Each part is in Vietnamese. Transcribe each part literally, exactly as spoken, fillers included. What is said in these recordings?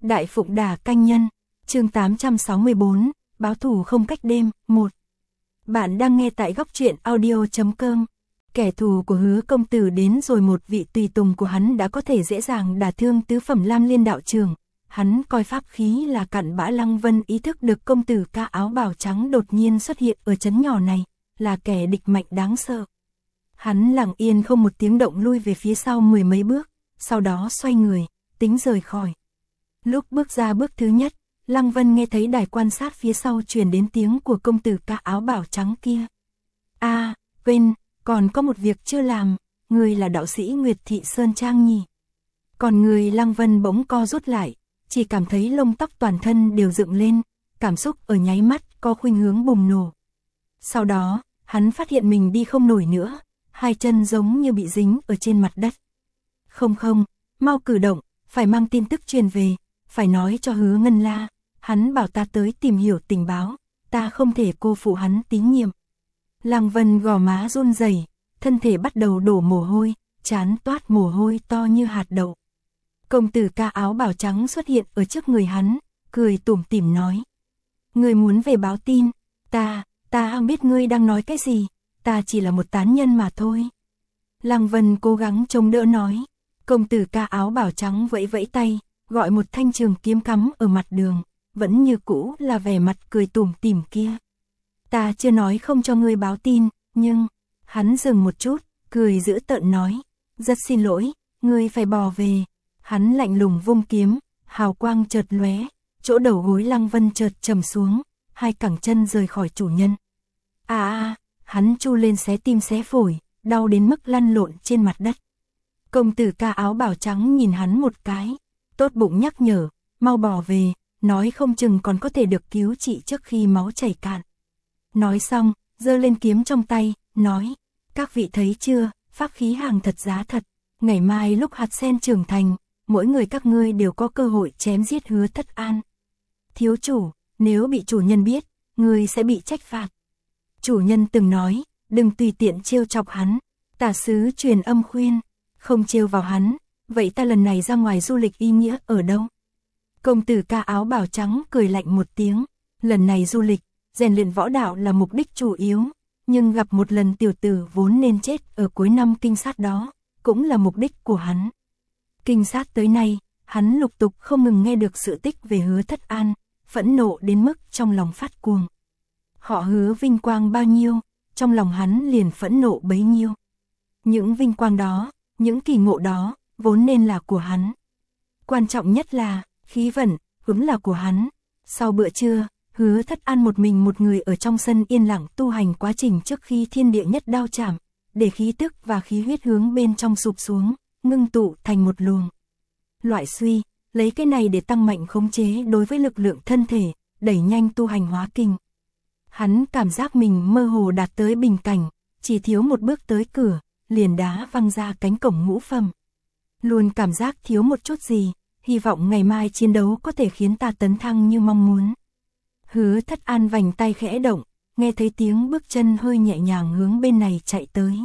Đại Phụng Đà Canh Nhân, chương tám trăm sáu mươi bốn, báo thù không cách đêm, một. Bạn đang nghe tại góc truyện audio chấm com. Kẻ thù của Hứa công tử đến rồi, một vị tùy tùng của hắn đã có thể dễ dàng đả thương tứ phẩm Lam Liên đạo trường. Hắn coi pháp khí là cặn bã. Lăng Vân ý thức được công tử ca áo bào trắng đột nhiên xuất hiện ở trấn nhỏ này, là kẻ địch mạnh đáng sợ. Hắn lặng yên không một tiếng động lui về phía sau mười mấy bước, sau đó xoay người, tính rời khỏi. Lúc bước ra bước thứ nhất, Lăng Vân nghe thấy đài quan sát phía sau truyền đến tiếng của công tử ca áo bào trắng kia. A, à, quên, còn có một việc chưa làm, người là đạo sĩ Nguyệt Thị Sơn Trang nhỉ? Còn người Lăng Vân bỗng co rút lại, chỉ cảm thấy lông tóc toàn thân đều dựng lên, cảm xúc ở nháy mắt có khuynh hướng bùng nổ. Sau đó, hắn phát hiện mình đi không nổi nữa, hai chân giống như bị dính ở trên mặt đất. Không không, mau cử động, phải mang tin tức truyền về, phải nói cho Hứa Ngân La, hắn bảo ta tới tìm hiểu tình báo, ta không thể cô phụ hắn tín nhiệm. Lăng Vân gò má run rẩy, thân thể bắt đầu đổ mồ hôi, trán toát mồ hôi to như hạt đậu. Công tử ca áo bào trắng xuất hiện ở trước người hắn, cười tủm tỉm nói: "Ngươi muốn về báo tin, ta, ta không biết ngươi đang nói cái gì, ta chỉ là một tán nhân mà thôi." Lăng Vân cố gắng chống đỡ nói. Công tử ca áo bào trắng vẫy vẫy tay, gọi một thanh trường kiếm cắm ở mặt đường, vẫn như cũ là vẻ mặt cười tủm tỉm kia. "Ta chưa nói không cho ngươi báo tin, nhưng..." Hắn dừng một chút, cười giễu tợn nói: "Rất xin lỗi, ngươi phải bò về." Hắn lạnh lùng vung kiếm, hào quang chợt lóe, chỗ đầu gối Lăng Vân chợt trầm xuống, hai cẳng chân rời khỏi chủ nhân. A a, hắn chu lên xé tim xé phổi, đau đến mức lăn lộn trên mặt đất. Công tử ca áo bào trắng nhìn hắn một cái, tốt bụng nhắc nhở: "Mau bò về, nói không chừng còn có thể được cứu trị trước khi máu chảy cạn." Nói xong, giơ lên kiếm trong tay, nói: "Các vị thấy chưa, pháp khí hàng thật giá thật, ngày mai lúc hạt sen trưởng thành, mỗi người các ngươi đều có cơ hội chém giết Hứa Thất An. Thiếu chủ, nếu bị chủ nhân biết, ngươi sẽ bị trách phạt. Chủ nhân từng nói, đừng tùy tiện trêu chọc hắn." Tả sứ truyền âm khuyên: "Không trêu vào hắn, vậy ta lần này ra ngoài du lịch ý nghĩa ở đâu?" Công tử ca áo bào trắng cười lạnh một tiếng: "Lần này du lịch, rèn luyện võ đạo là mục đích chủ yếu, nhưng gặp một lần tiểu tử vốn nên chết ở cuối năm kinh sát đó, cũng là mục đích của hắn." Kinh sát tới nay, hắn lục tục không ngừng nghe được sự tích về Hứa Thất An, phẫn nộ đến mức trong lòng phát cuồng. Họ Hứa vinh quang bao nhiêu, trong lòng hắn liền phẫn nộ bấy nhiêu. Những vinh quang đó, những kỳ ngộ đó, vốn nên là của hắn. Quan trọng nhất là, khí vận, cũng là của hắn. Sau bữa trưa, Hứa Thất An một mình một người ở trong sân yên lặng tu hành quá trình trước khi thiên địa nhất đao chạm, để khí tức và khí huyết hướng bên trong sụp xuống, ngưng tụ thành một luồng. Loại suy, lấy cái này để tăng mạnh khống chế đối với lực lượng thân thể, đẩy nhanh tu hành hóa kinh. Hắn cảm giác mình mơ hồ đạt tới bình cảnh, chỉ thiếu một bước tới cửa, liền đá văng ra cánh cổng ngũ phẩm. Luôn cảm giác thiếu một chút gì, hy vọng ngày mai chiến đấu có thể khiến ta tấn thăng như mong muốn. Hứa Thất An vành tay khẽ động, nghe thấy tiếng bước chân hơi nhẹ nhàng hướng bên này chạy tới.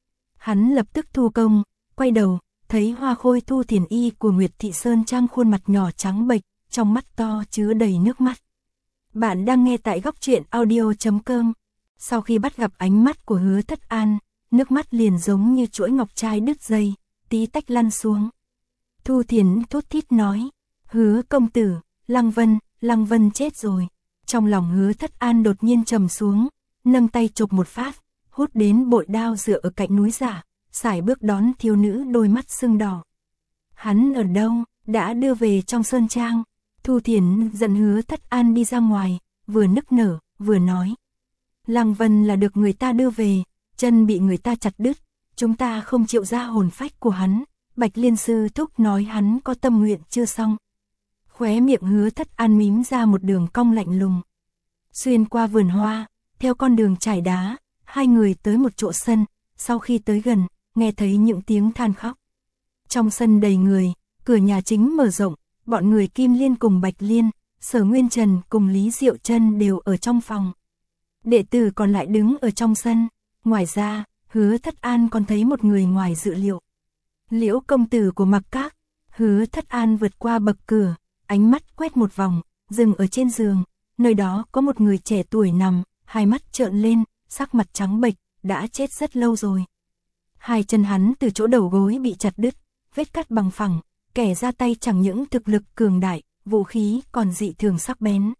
Hắn lập tức thu công, quay đầu, thấy Hoa Khôi Thu Thiền Y của Nguyệt Thị Sơn Trang khuôn mặt nhỏ trắng bệch, trong mắt to chứa đầy nước mắt. Bạn đang nghe tại góc truyện audio chấm com. Sau khi bắt gặp ánh mắt của Hứa Thất An, nước mắt liền giống như chuỗi ngọc trai đứt dây, tí tách lăn xuống. Thu Thiền thốt thít nói: "Hứa công tử, Lăng Vân, Lăng Vân chết rồi." Trong lòng Hứa Thất An đột nhiên trầm xuống, nâng tay chộp một phát, hút đến bội đao dựa ở cạnh núi giả, sải bước đón thiếu nữ đôi mắt sưng đỏ. "Hắn ở đâu?" "Đã đưa về trong sơn trang." Thu Thiền giận Hứa Thất An đi ra ngoài, vừa nức nở, vừa nói: "Lăng Vân là được người ta đưa về, chân bị người ta chặt đứt, chúng ta không chịu ra hồn phách của hắn, Bạch Liên sư thúc nói hắn có tâm nguyện chưa xong." Khóe miệng Hứa Thất An mím ra một đường cong lạnh lùng. Xuyên qua vườn hoa, theo con đường trải đá, hai người tới một chỗ sân, sau khi tới gần, nghe thấy những tiếng than khóc. Trong sân đầy người, cửa nhà chính mở rộng, bọn người Kim Liên cùng Bạch Liên, Sở Nguyên Trần cùng Lý Diệu Trân đều ở trong phòng. Đệ tử còn lại đứng ở trong sân, ngoài ra, Hứa Thất An còn thấy một người ngoài dự liệu. Liễu công tử của Mặc Các. Hứa Thất An vượt qua bậc cửa, ánh mắt quét một vòng, dừng ở trên giường, nơi đó có một người trẻ tuổi nằm, hai mắt trợn lên, sắc mặt trắng bệch, đã chết rất lâu rồi. Hai chân hắn từ chỗ đầu gối bị chặt đứt, vết cắt bằng phẳng, kẻ ra tay chẳng những thực lực cường đại, vũ khí còn dị thường sắc bén.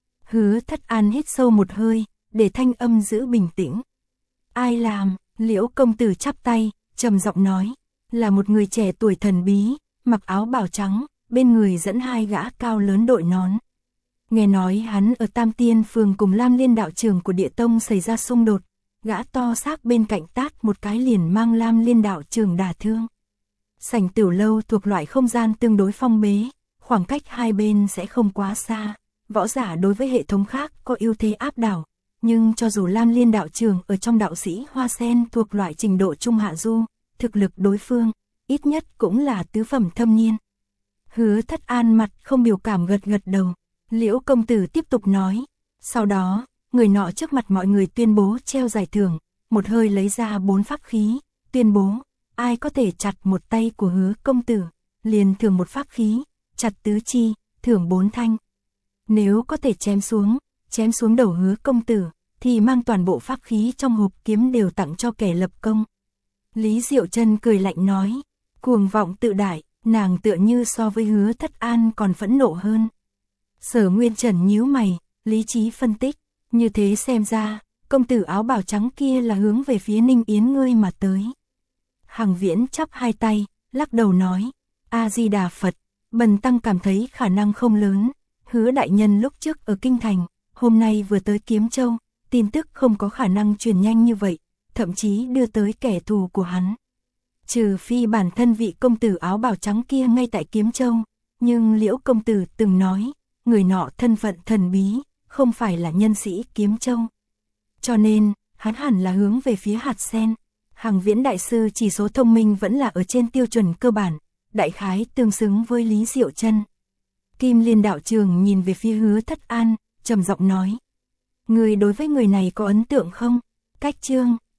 Hứa Thất An hít sâu một hơi, để thanh âm giữ bình tĩnh. Ai làm? Liễu công tử chắp tay, trầm giọng nói, là một người trẻ tuổi thần bí, mặc áo bào trắng, bên người dẫn hai gã cao lớn đội nón. Nghe nói hắn ở Tam Tiên phường cùng Lam Liên đạo trưởng của Địa Tông xảy ra xung đột, gã to xác bên cạnh tát một cái liền mang Lam Liên đạo trưởng đả thương. Sảnh tiểu lâu thuộc loại không gian tương đối phong bế, khoảng cách hai bên sẽ không quá xa, võ giả đối với hệ thống khác có ưu thế áp đảo, nhưng cho dù Lam Liên đạo trưởng ở trong đạo sĩ Hoa Sen thuộc loại trình độ trung hạ du, thực lực đối phương, ít nhất cũng là tứ phẩm thâm niên. Hứa Thất An mặt không biểu cảm gật gật đầu, Liễu công tử tiếp tục nói, sau đó, người nọ trước mặt mọi người tuyên bố treo giải thưởng, một hơi lấy ra bốn pháp khí, tuyên bố, ai có thể chặt một tay của Hứa công tử, liền thưởng một pháp khí, chặt tứ chi, thưởng bốn thanh. Nếu có thể chém xuống, chém xuống đầu Hứa công tử, thì mang toàn bộ pháp khí trong hộp kiếm đều tặng cho kẻ lập công. Lý Diệu Trân cười lạnh nói, cuồng vọng tự đại, nàng tựa như so với Hứa Thất An còn phẫn nộ hơn. Sở Nguyên Trần nhíu mày, lý trí phân tích, như thế xem ra, công tử áo bào trắng kia là hướng về phía Ninh Yến ngươi mà tới. Hằng Viễn chắp hai tay, lắc đầu nói, A-di-đà Phật, bần tăng cảm thấy khả năng không lớn, Hứa đại nhân lúc trước ở Kinh Thành, hôm nay vừa tới Kiếm Châu, tin tức không có khả năng truyền nhanh như vậy, thậm chí đưa tới kẻ thù của hắn. Trừ phi bản thân vị công tử áo bào trắng kia ngay tại Kiếm Châu, nhưng Liễu công tử từng nói, người nọ thân phận thần bí, không phải là nhân sĩ Kiếm Châu. Cho nên, hắn hẳn là hướng về phía hạt sen. Hằng Viễn đại sư chỉ số thông minh vẫn là ở trên tiêu chuẩn cơ bản, đại khái tương xứng với Lý Diệu Trân. Kim Liên đạo trường nhìn về phía Hứa Thất An, trầm giọng nói, người đối với người này có ấn tượng không? Cách chương